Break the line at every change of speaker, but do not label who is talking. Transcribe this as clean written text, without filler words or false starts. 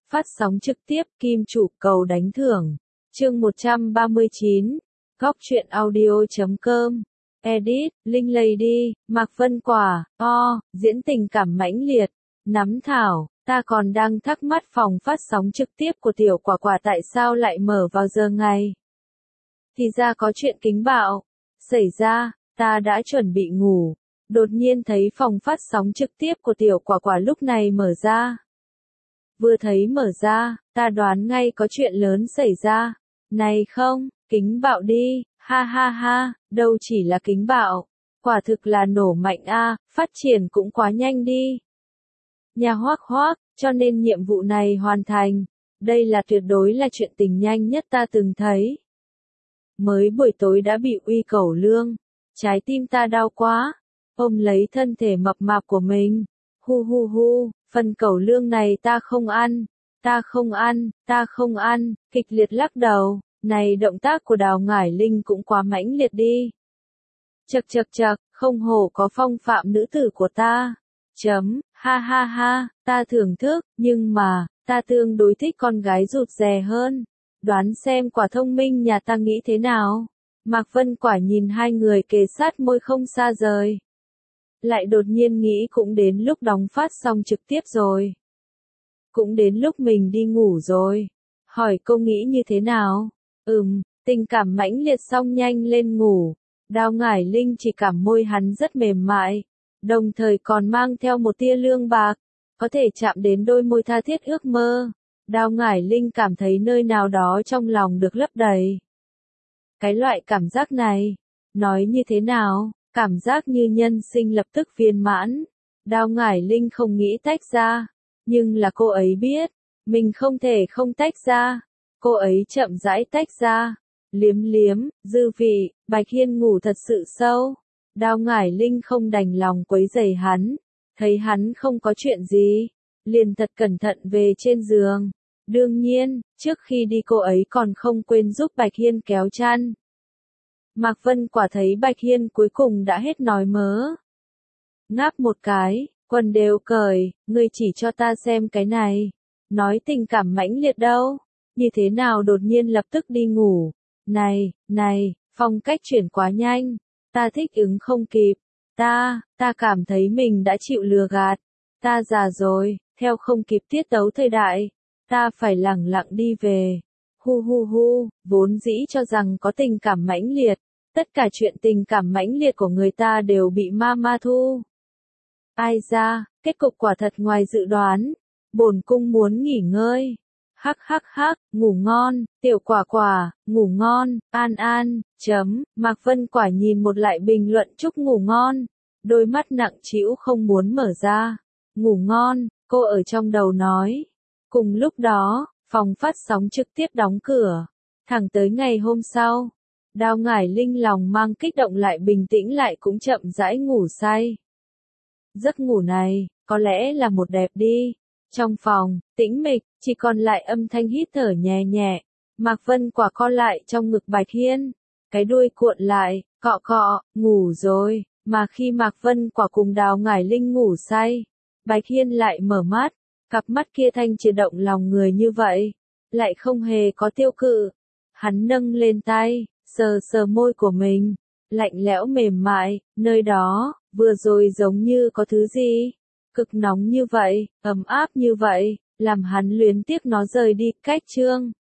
Phát sóng trực tiếp Kim Chủ cầu đánh thưởng. Chương 139. Góc truyện audio.com. Edit, Linh Lady, Mạc Vân Quả, diễn tình cảm mãnh liệt. Nắm thảo, ta còn đang thắc mắc phòng phát sóng trực tiếp của Tiểu Quả Quả tại sao lại mở vào giờ ngày. Thì ra có chuyện kính bạo xảy ra, ta đã chuẩn bị ngủ, đột nhiên thấy phòng phát sóng trực tiếp của Tiểu Quả Quả lúc này mở ra. Vừa thấy mở ra, ta đoán ngay có chuyện lớn xảy ra. Này không, kính bạo đi, ha ha ha, đâu chỉ là kính bạo, quả thực là nổ mạnh a, phát triển cũng quá nhanh đi. Nhà Hoác Hoác, cho nên nhiệm vụ này hoàn thành. Đây là tuyệt đối là chuyện tình nhanh nhất ta từng thấy. Mới buổi tối đã bị uy cẩu lương, trái tim ta đau quá, ôm lấy thân thể mập mạp của mình. Hu hu hu, phần cẩu lương này ta không ăn, ta không ăn, ta không ăn, kịch liệt lắc đầu, này động tác của Đào Ngải Linh cũng quá mãnh liệt đi. Chậc chậc chậc, không hổ có phong phạm nữ tử của ta. Ha ha ha, ta thưởng thức, nhưng mà, ta tương đối thích con gái rụt rè hơn. Đoán xem Quả thông minh nhà ta nghĩ thế nào. Mạc Vân Quả nhìn hai người kề sát môi không xa rời. Lại đột nhiên nghĩ cũng đến lúc đóng phát xong trực tiếp rồi. Cũng đến lúc mình đi ngủ rồi. Hỏi cô nghĩ như thế nào? Tình cảm mãnh liệt xong nhanh lên ngủ. Đào Ngải Linh chỉ cảm môi hắn rất mềm mại, đồng thời còn mang theo một tia lương bạc, có thể chạm đến đôi môi tha thiết ước mơ. Đào Ngải Linh cảm thấy nơi nào đó trong lòng được lấp đầy. Cái loại cảm giác này, nói như thế nào, cảm giác như nhân sinh lập tức viên mãn. Đào Ngải Linh không nghĩ tách ra, nhưng là cô ấy biết, mình không thể không tách ra. Cô ấy chậm rãi tách ra, liếm liếm, dư vị, Bạch Hiên ngủ thật sự sâu. Đào Ngải Linh không đành lòng quấy rầy hắn, thấy hắn không có chuyện gì, liền thật cẩn thận về trên giường. Đương nhiên, trước khi đi cô ấy còn không quên giúp Bạch Hiên kéo chăn. Mạc Vân Quả thấy Bạch Hiên cuối cùng đã hết nói mớ. Ngáp một cái, quần đều cởi, ngươi chỉ cho ta xem cái này. Nói tình cảm mãnh liệt đâu, như thế nào đột nhiên lập tức đi ngủ. Này, phong cách chuyển quá nhanh, ta thích ứng không kịp. Ta cảm thấy mình đã chịu lừa gạt. Ta già rồi, theo không kịp tiết tấu thời đại. Ta phải lẳng lặng đi về. Hu hu hu, vốn dĩ cho rằng có tình cảm mãnh liệt. Tất cả chuyện tình cảm mãnh liệt của người ta đều bị ma thu. Ai ra, kết cục quả thật ngoài dự đoán. Bổn cung muốn nghỉ ngơi. Hắc, ngủ ngon, Tiểu Quả Quả, ngủ ngon, an. Mạc Vân Quả nhìn một lại bình luận chúc ngủ ngon. Đôi mắt nặng trĩu không muốn mở ra. Ngủ ngon, cô ở trong đầu nói. Cùng lúc đó, phòng phát sóng trực tiếp đóng cửa. Thẳng tới ngày hôm sau, Đào Ngải Linh lòng mang kích động lại bình tĩnh lại cũng chậm rãi ngủ say. Giấc ngủ này, có lẽ là một đẹp đi. Trong phòng, tĩnh mịch, chỉ còn lại âm thanh hít thở nhẹ nhẹ. Mạc Vân Quả co lại trong ngực Bạch Hiên. Cái đuôi cuộn lại, cọ, ngủ rồi. Mà khi Mạc Vân Quả cùng Đào Ngải Linh ngủ say, Bạch Hiên lại mở mắt. Cặp mắt kia thanh triệt động lòng người như vậy, lại không hề có tiêu cự. Hắn nâng lên tay, sờ môi của mình, lạnh lẽo mềm mại, nơi đó, vừa rồi giống như có thứ gì, cực nóng như vậy, ấm áp như vậy, làm hắn luyến tiếc nó rời đi. Cách chương